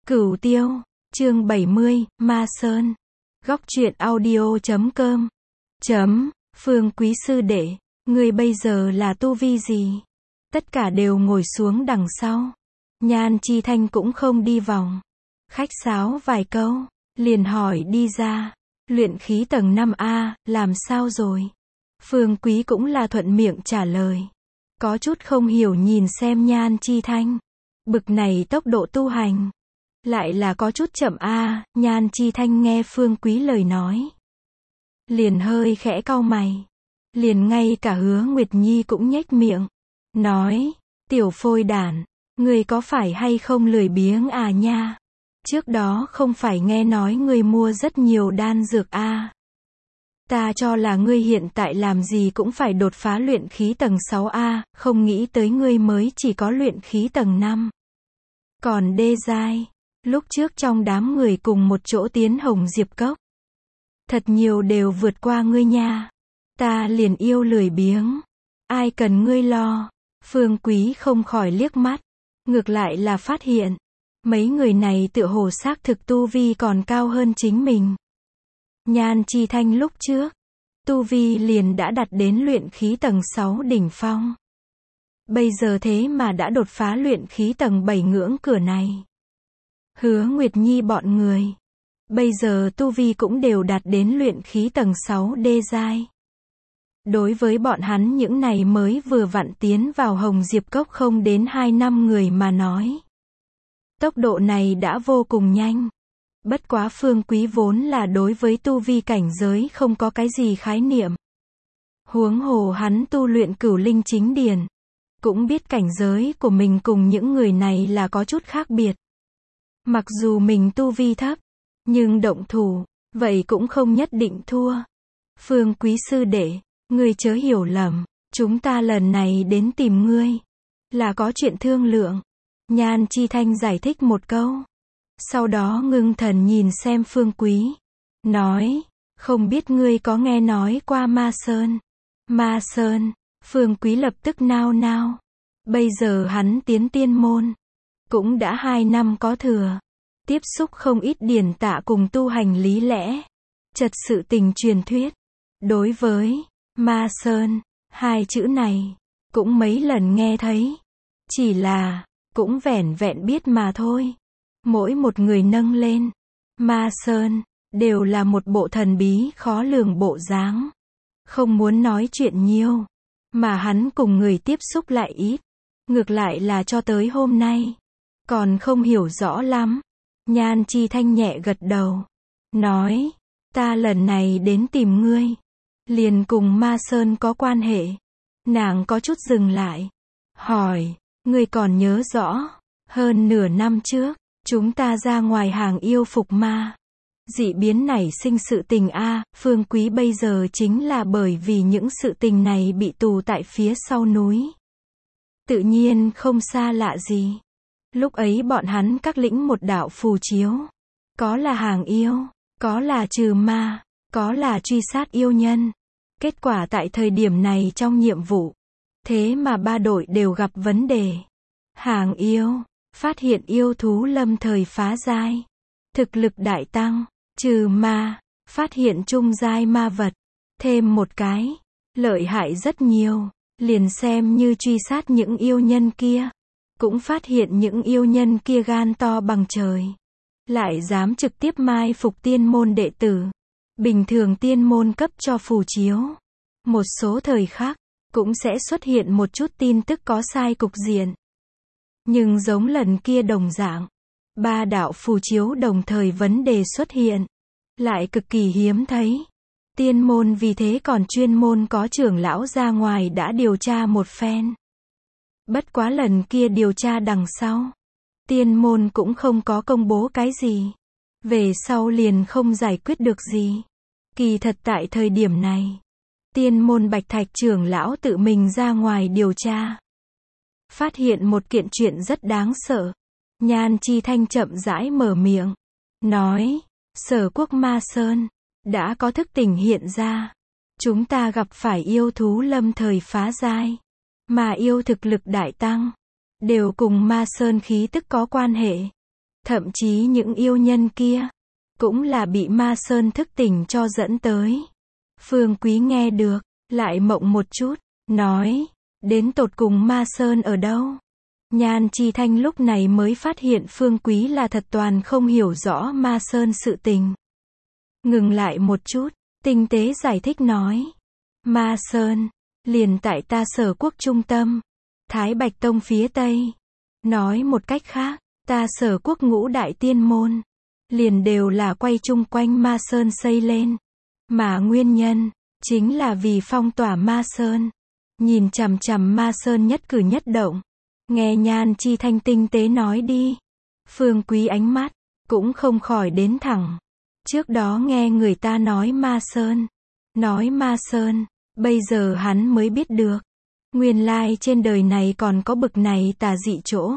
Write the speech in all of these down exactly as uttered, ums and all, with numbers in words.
Cửu Tiêu, chương bảy mươi, Ma Sơn. Góc truyện audio chấm com. Chấm, Phương Quý sư đệ, ngươi bây giờ là tu vi gì? Tất cả đều ngồi xuống đằng sau. Nhan Chi Thanh cũng không đi vòng. Khách sáo vài câu, liền hỏi đi ra. Luyện khí tầng năm A, làm sao rồi? Phương Quý cũng là thuận miệng trả lời. Có chút không hiểu nhìn xem Nhan Chi Thanh. Bực này tốc độ tu hành. Lại là có chút chậm a. Nhan Chi Thanh nghe Phương Quý lời nói. Liền hơi khẽ cau mày. Liền ngay cả Hứa Nguyệt Nhi cũng nhếch miệng. Nói, tiểu phôi đản, ngươi có phải hay không lười biếng à nha? Trước đó không phải nghe nói ngươi mua rất nhiều đan dược a. Ta cho là ngươi hiện tại làm gì cũng phải đột phá luyện khí tầng sáu A, không nghĩ tới ngươi mới chỉ có luyện khí tầng năm. Còn đê giai, lúc trước trong đám người cùng một chỗ tiến Hồng Diệp Cốc. Thật nhiều đều vượt qua ngươi nha. Ta liền yêu lười biếng. Ai cần ngươi lo. Phương Quý không khỏi liếc mắt. Ngược lại là phát hiện. Mấy người này tựa hồ xác thực tu vi còn cao hơn chính mình. Nhan Chi Thanh lúc trước, tu vi liền đã đạt đến luyện khí tầng sáu đỉnh phong. Bây giờ thế mà đã đột phá luyện khí tầng bảy ngưỡng cửa này. Hứa Nguyệt Nhi bọn người, bây giờ tu vi cũng đều đạt đến luyện khí tầng sáu đê giai. Đối với bọn hắn những này mới vừa vặn tiến vào Hồng Diệp Cốc không đến hai năm người mà nói. Tốc độ này đã vô cùng nhanh. Bất quá Phương Quý vốn là đối với tu vi cảnh giới không có cái gì khái niệm. Huống hồ hắn tu luyện Cửu Linh Chính Điển. Cũng biết cảnh giới của mình cùng những người này là có chút khác biệt. Mặc dù mình tu vi thấp, nhưng động thủ, vậy cũng không nhất định thua. Phương Quý sư đệ, ngươi chớ hiểu lầm, chúng ta lần này đến tìm ngươi, là có chuyện thương lượng. Nhan Chi Thanh giải thích một câu. Sau đó ngưng thần nhìn xem Phương Quý. Nói, không biết ngươi có nghe nói qua Ma Sơn. Ma Sơn, Phương Quý lập tức nao nao. Bây giờ hắn tiến tiên môn. Cũng đã hai năm có thừa. Tiếp xúc không ít điển tạ cùng tu hành lý lẽ. Trật sự tình truyền thuyết. Đối với Ma Sơn, hai chữ này, cũng mấy lần nghe thấy. Chỉ là, cũng vẻn vẹn biết mà thôi. Mỗi một người nâng lên Ma Sơn, đều là một bộ thần bí khó lường bộ dáng. Không muốn nói chuyện nhiều, mà hắn cùng người tiếp xúc lại ít. Ngược lại là cho tới hôm nay, còn không hiểu rõ lắm. Nhan Chi Thanh nhẹ gật đầu. Nói, ta lần này đến tìm ngươi. Liền cùng Ma Sơn có quan hệ. Nàng có chút dừng lại. Hỏi, ngươi còn nhớ rõ, hơn nửa năm trước, chúng ta ra ngoài hàng yêu phục ma. Dị biến nảy sinh sự tình a. Phương Quý bây giờ chính là bởi vì những sự tình này bị tù tại phía sau núi. Tự nhiên không xa lạ gì. Lúc ấy bọn hắn các lĩnh một đạo phù chiếu. Có là hàng yêu, có là trừ ma, có là truy sát yêu nhân. Kết quả tại thời điểm này trong nhiệm vụ, thế mà ba đội đều gặp vấn đề. Hàng yêu, phát hiện yêu thú lâm thời phá giai. Thực lực đại tăng, trừ ma, phát hiện trung giai ma vật. Thêm một cái, lợi hại rất nhiều. Liền xem như truy sát những yêu nhân kia. Cũng phát hiện những yêu nhân kia gan to bằng trời. Lại dám trực tiếp mai phục tiên môn đệ tử. Bình thường tiên môn cấp cho phù chiếu. Một số thời khắc, cũng sẽ xuất hiện một chút tin tức có sai cục diện. Nhưng giống lần kia đồng dạng. Ba đạo phù chiếu đồng thời vấn đề xuất hiện. Lại cực kỳ hiếm thấy. Tiên môn vì thế còn chuyên môn có trưởng lão ra ngoài đã điều tra một phen. Bất quá lần kia điều tra đằng sau. Tiên môn cũng không có công bố cái gì. Về sau liền không giải quyết được gì. Kỳ thật tại thời điểm này. Tiên môn Bạch Thạch trưởng lão tự mình ra ngoài điều tra. Phát hiện một kiện chuyện rất đáng sợ. Nhan Chi Thanh chậm rãi mở miệng. Nói, Sở Quốc Ma Sơn đã có thức tỉnh hiện ra. Chúng ta gặp phải yêu thú lâm thời phá giai. Mà yêu thực lực đại tăng. Đều cùng Ma Sơn khí tức có quan hệ. Thậm chí những yêu nhân kia, cũng là bị ma sơn thức tỉnh cho dẫn tới. Phương Quý nghe được, lại mộng một chút, nói, đến tột cùng ma sơn ở đâu? Nhan Chi Thanh lúc này mới phát hiện Phương Quý là thật toàn không hiểu rõ ma sơn sự tình. Ngừng lại một chút, tinh tế giải thích nói, ma sơn, liền tại ta Sở Quốc trung tâm, Thái Bạch Tông phía tây. Nói một cách khác, ta Sở Quốc ngũ đại tiên môn, liền đều là quay chung quanh ma sơn xây lên. Mà nguyên nhân, chính là vì phong tỏa ma sơn. Nhìn chằm chằm ma sơn nhất cử nhất động. Nghe Nhan Chi Thanh tinh tế nói đi. Phương Quý ánh mắt, cũng không khỏi đến thẳng. Trước đó nghe người ta nói ma sơn. Nói ma sơn, bây giờ hắn mới biết được. Nguyên lai trên đời này còn có bực này tà dị chỗ.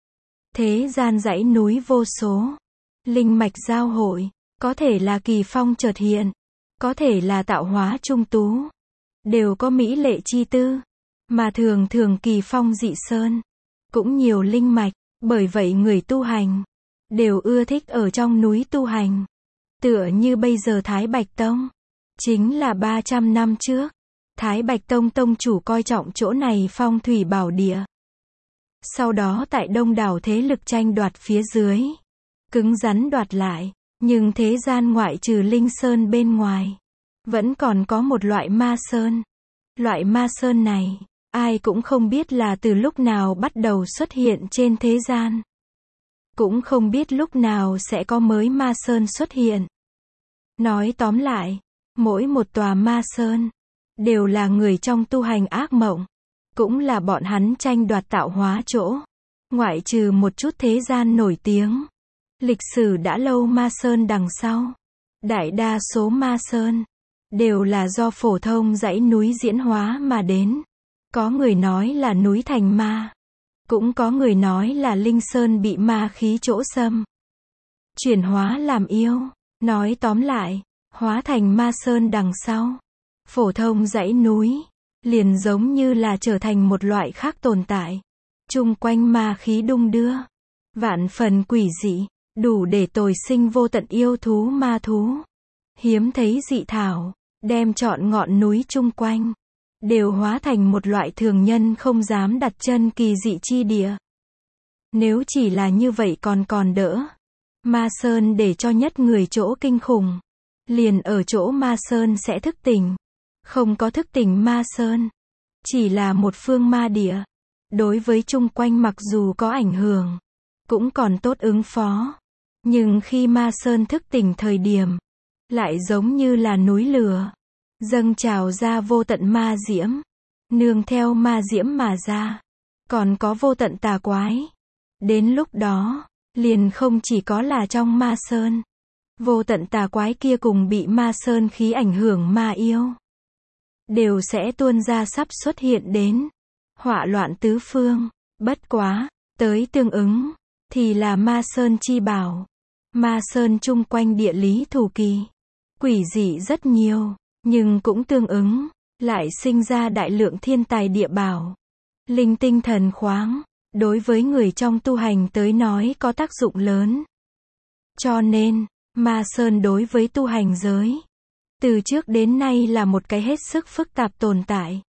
Thế gian dãy núi vô số. Linh mạch giao hội. Có thể là kỳ phong chợt hiện. Có thể là tạo hóa trung tú. Đều có mỹ lệ chi tư. Mà thường thường kỳ phong dị sơn. Cũng nhiều linh mạch. Bởi vậy người tu hành đều ưa thích ở trong núi tu hành. Tựa như bây giờ Thái Bạch Tông. Chính là ba trăm năm trước. Thái Bạch Tông tông chủ coi trọng chỗ này phong thủy bảo địa. Sau đó tại đông đảo thế lực tranh đoạt phía dưới. Cứng rắn đoạt lại. Nhưng thế gian ngoại trừ linh sơn bên ngoài. Vẫn còn có một loại ma sơn. Loại ma sơn này, ai cũng không biết là từ lúc nào bắt đầu xuất hiện trên thế gian. Cũng không biết lúc nào sẽ có mới ma sơn xuất hiện. Nói tóm lại, mỗi một tòa ma sơn, đều là người trong tu hành ác mộng. Cũng là bọn hắn tranh đoạt tạo hóa chỗ. Ngoại trừ một chút thế gian nổi tiếng. Lịch sử đã lâu ma sơn đằng sau. Đại đa số ma sơn, đều là do phổ thông dãy núi diễn hóa mà đến. Có người nói là núi thành ma. Cũng có người nói là linh sơn bị ma khí chỗ xâm. Chuyển hóa làm yêu. Nói tóm lại, hóa thành ma sơn đằng sau. Phổ thông dãy núi, liền giống như là trở thành một loại khác tồn tại. Chung quanh ma khí đung đưa. Vạn phần quỷ dị, đủ để tồi sinh vô tận yêu thú ma thú. Hiếm thấy dị thảo, đem trọn ngọn núi chung quanh. Đều hóa thành một loại thường nhân không dám đặt chân kỳ dị chi địa. Nếu chỉ là như vậy còn còn đỡ. Ma sơn để cho nhất người chỗ kinh khủng. Liền ở chỗ ma sơn sẽ thức tỉnh. Không có thức tỉnh ma sơn. Chỉ là một phương ma địa. Đối với chung quanh mặc dù có ảnh hưởng. Cũng còn tốt ứng phó. Nhưng khi ma sơn thức tỉnh thời điểm. Lại giống như là núi lửa. Dâng trào ra vô tận ma diễm. Nương theo ma diễm mà ra. Còn có vô tận tà quái. Đến lúc đó, liền không chỉ có là trong ma sơn. Vô tận tà quái kia cùng bị ma sơn khí ảnh hưởng ma yêu. Đều sẽ tuôn ra sắp xuất hiện đến. Họa loạn tứ phương. Bất quá, tới tương ứng, thì là ma sơn chi bảo. Ma sơn chung quanh địa lý thủ kỳ. Quỷ dị rất nhiều. Nhưng cũng tương ứng, lại sinh ra đại lượng thiên tài địa bảo. Linh tinh thần khoáng, đối với người trong tu hành tới nói có tác dụng lớn. Cho nên, ma sơn đối với tu hành giới, từ trước đến nay là một cái hết sức phức tạp tồn tại.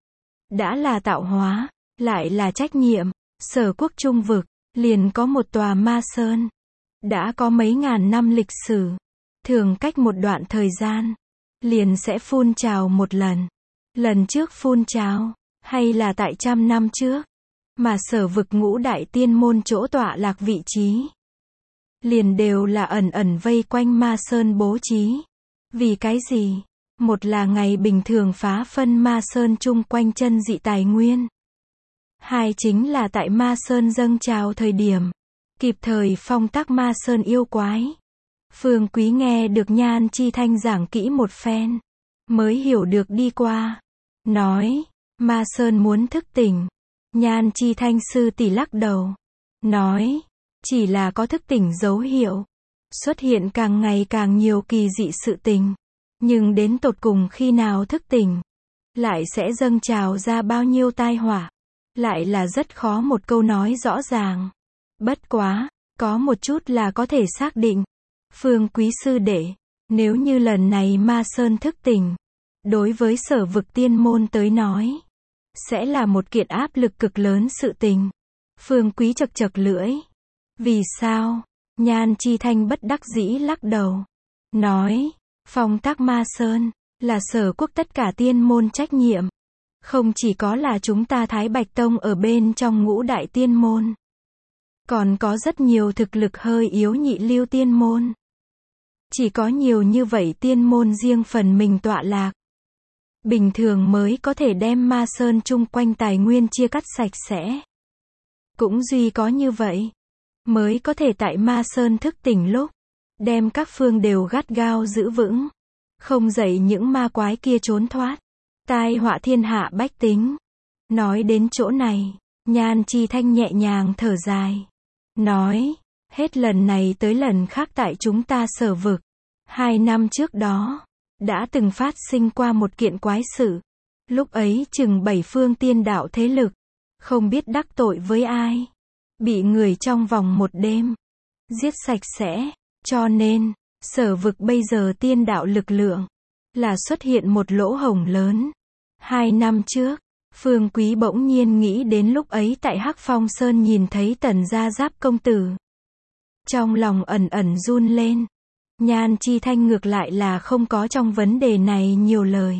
Đã là tạo hóa, lại là trách nhiệm, Sở Quốc trung vực, liền có một tòa ma sơn. Đã có mấy ngàn năm lịch sử, thường cách một đoạn thời gian. Liền sẽ phun trào một lần. Lần trước phun trào, hay là tại trăm năm trước, mà Sở vực ngũ đại tiên môn chỗ tọa lạc vị trí. Liền đều là ẩn ẩn vây quanh ma sơn bố trí. Vì cái gì? Một là ngày bình thường phá phân ma sơn chung quanh chân dị tài nguyên. Hai chính là tại ma sơn dâng trào thời điểm. Kịp thời phong tác ma sơn yêu quái. Phương Quý nghe được Nhan Chi Thanh giảng kỹ một phen. Mới hiểu được đi qua. Nói, ma sơn muốn thức tỉnh. Nhan Chi Thanh sư tỷ lắc đầu. Nói, chỉ là có thức tỉnh dấu hiệu. Xuất hiện càng ngày càng nhiều kỳ dị sự tình. Nhưng đến tột cùng khi nào thức tỉnh. Lại sẽ dâng trào ra bao nhiêu tai họa. Lại là rất khó một câu nói rõ ràng. Bất quá, Có một chút là có thể xác định. Phương Quý sư đệ, nếu như lần này Ma Sơn thức tỉnh, đối với Sở Vực tiên môn tới nói, sẽ là một kiện áp lực cực lớn sự tình. Phương Quý chật chật lưỡi. Vì sao? Nhan Chi Thanh bất đắc dĩ lắc đầu. Nói, phong tác Ma Sơn, là Sở Quốc tất cả tiên môn trách nhiệm. Không chỉ có là chúng ta Thái Bạch Tông ở bên trong ngũ đại tiên môn. Còn có rất nhiều thực lực hơi yếu nhị lưu tiên môn. Chỉ có nhiều như vậy tiên môn riêng phần mình tọa lạc. Bình thường mới có thể đem Ma Sơn chung quanh tài nguyên chia cắt sạch sẽ. Cũng duy có như vậy, mới có thể tại Ma Sơn thức tỉnh lúc, đem các phương đều gắt gao giữ vững. Không dậy những ma quái kia trốn thoát. Tai họa thiên hạ bách tính. Nói đến chỗ này, Nhan Chi Thanh nhẹ nhàng thở dài. Nói, hết lần này tới lần khác tại chúng ta Sở Vực. Hai năm trước đó, đã từng phát sinh qua một kiện quái sự. Lúc ấy chừng bảy phương tiên đạo thế lực, không biết đắc tội với ai. Bị người trong vòng một đêm, giết sạch sẽ. Cho nên, Sở Vực bây giờ tiên đạo lực lượng, là xuất hiện một lỗ hổng lớn. Hai năm trước, Phương Quý bỗng nhiên nghĩ đến lúc ấy tại Hắc Phong Sơn nhìn thấy Tần Gia Giáp công tử. Trong lòng ẩn ẩn run lên. Nhan Chi Thanh ngược lại là không có trong vấn đề này nhiều lời.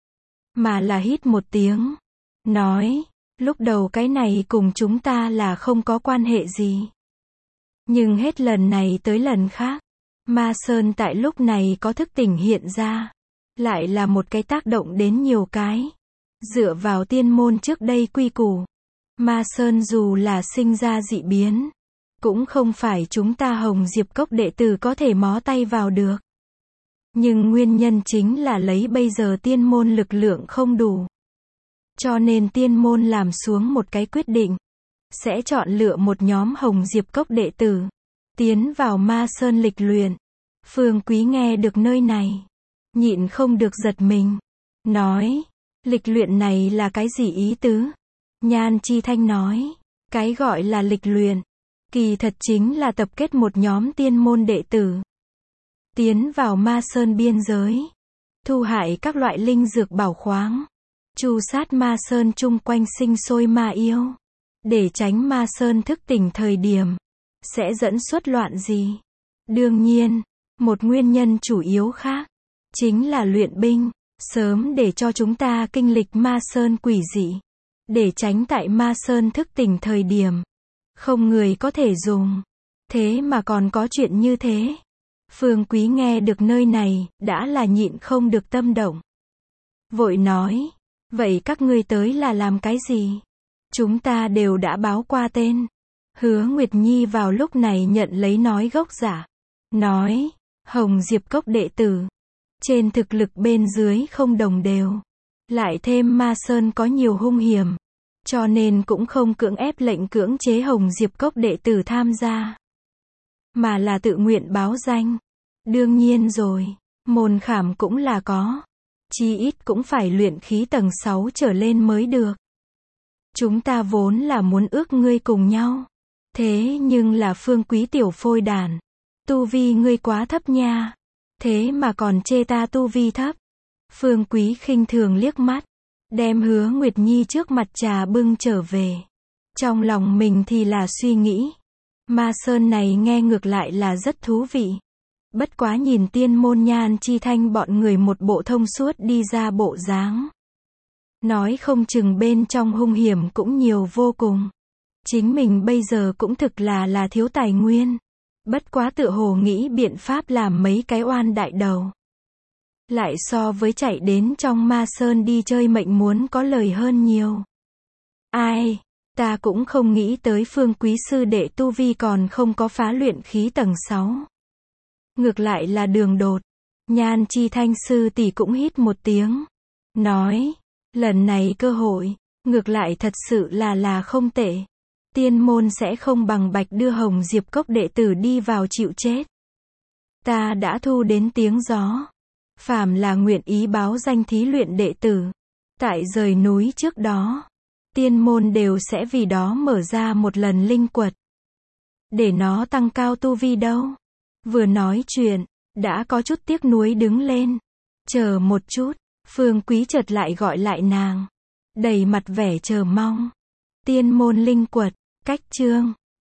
Mà là hít một tiếng. Nói, lúc đầu cái này cùng chúng ta là không có quan hệ gì. Nhưng hết lần này tới lần khác, Ma Sơn tại lúc này có thức tỉnh hiện ra. Lại là một cái tác động đến nhiều cái. Dựa vào tiên môn trước đây quy củ, Ma Sơn dù là sinh ra dị biến, cũng không phải chúng ta Hồng Diệp Cốc đệ tử có thể mó tay vào được. Nhưng nguyên nhân chính là lấy bây giờ tiên môn lực lượng không đủ. Cho nên tiên môn làm xuống một cái quyết định. Sẽ chọn lựa một nhóm Hồng Diệp Cốc đệ tử. Tiến vào Ma Sơn lịch luyện. Phương Quý nghe được nơi này. Nhịn không được giật mình. Nói, lịch luyện này là cái gì ý tứ? Nhan Chi Thanh nói, cái gọi là lịch luyện, kỳ thật chính là tập kết một nhóm tiên môn đệ tử. Tiến vào Ma Sơn biên giới. Thu hại các loại linh dược bảo khoáng. Tru sát Ma Sơn chung quanh sinh sôi ma yêu. Để tránh Ma Sơn thức tỉnh thời điểm. Sẽ dẫn xuất loạn gì? Đương nhiên, một nguyên nhân chủ yếu khác. Chính là luyện binh. Sớm để cho chúng ta kinh lịch Ma Sơn quỷ dị. Để tránh tại Ma Sơn thức tỉnh thời điểm. Không người có thể dùng. Thế mà còn có chuyện như thế. Phương Quý nghe được nơi này, đã là nhịn không được tâm động. Vội nói, vậy các ngươi tới là làm cái gì? Chúng ta đều đã báo qua tên. Hứa Nguyệt Nhi vào lúc này nhận lấy nói gốc giả. Nói, Hồng Diệp Cốc đệ tử. Trên thực lực bên dưới không đồng đều. Lại thêm Ma Sơn có nhiều hung hiểm. Cho nên cũng không cưỡng ép lệnh cưỡng chế Hồng Diệp Cốc đệ tử tham gia. Mà là tự nguyện báo danh. Đương nhiên rồi, môn khảm cũng là có. Chí ít cũng phải luyện khí tầng sáu trở lên mới được. Chúng ta vốn là muốn ước ngươi cùng nhau. Thế nhưng là Phương Quý tiểu phôi đàn. Tu vi ngươi quá thấp nha. Thế mà còn chê ta tu vi thấp. Phương Quý khinh thường liếc mắt. Đem Hứa Nguyệt Nhi trước mặt trà bưng trở về. Trong lòng mình thì là suy nghĩ. Ma Sơn này nghe ngược lại là rất thú vị. Bất quá nhìn tiên môn Nhan Chi Thanh bọn người một bộ thông suốt đi ra bộ dáng. Nói không chừng bên trong hung hiểm cũng nhiều vô cùng. Chính mình bây giờ cũng thực là là thiếu tài nguyên. Bất quá tựa hồ nghĩ biện pháp làm mấy cái oan đại đầu. Lại so với chạy đến trong Ma Sơn đi chơi mệnh muốn có lời hơn nhiều. Ai, ta cũng không nghĩ tới Phương Quý sư đệ tu vi còn không có phá luyện khí tầng sáu. Ngược lại là đường đột. Nhan Chi Thanh sư tỷ cũng hít một tiếng. Nói, lần này cơ hội, ngược lại thật sự là là không tệ. Tiên môn sẽ không bằng bạch đưa Hồng Diệp Cốc đệ tử đi vào chịu chết. Ta đã thu đến tiếng gió. Phàm là nguyện ý báo danh thí luyện đệ tử. Tại rời núi trước đó. Tiên môn đều sẽ vì đó mở ra một lần linh quật. để nó tăng cao tu vi đâu. Vừa nói chuyện, đã có chút tiếc nuối đứng lên. Chờ một chút, Phương Quý chợt lại gọi lại nàng. Đầy mặt vẻ chờ mong. Tiên môn linh quật, cách chương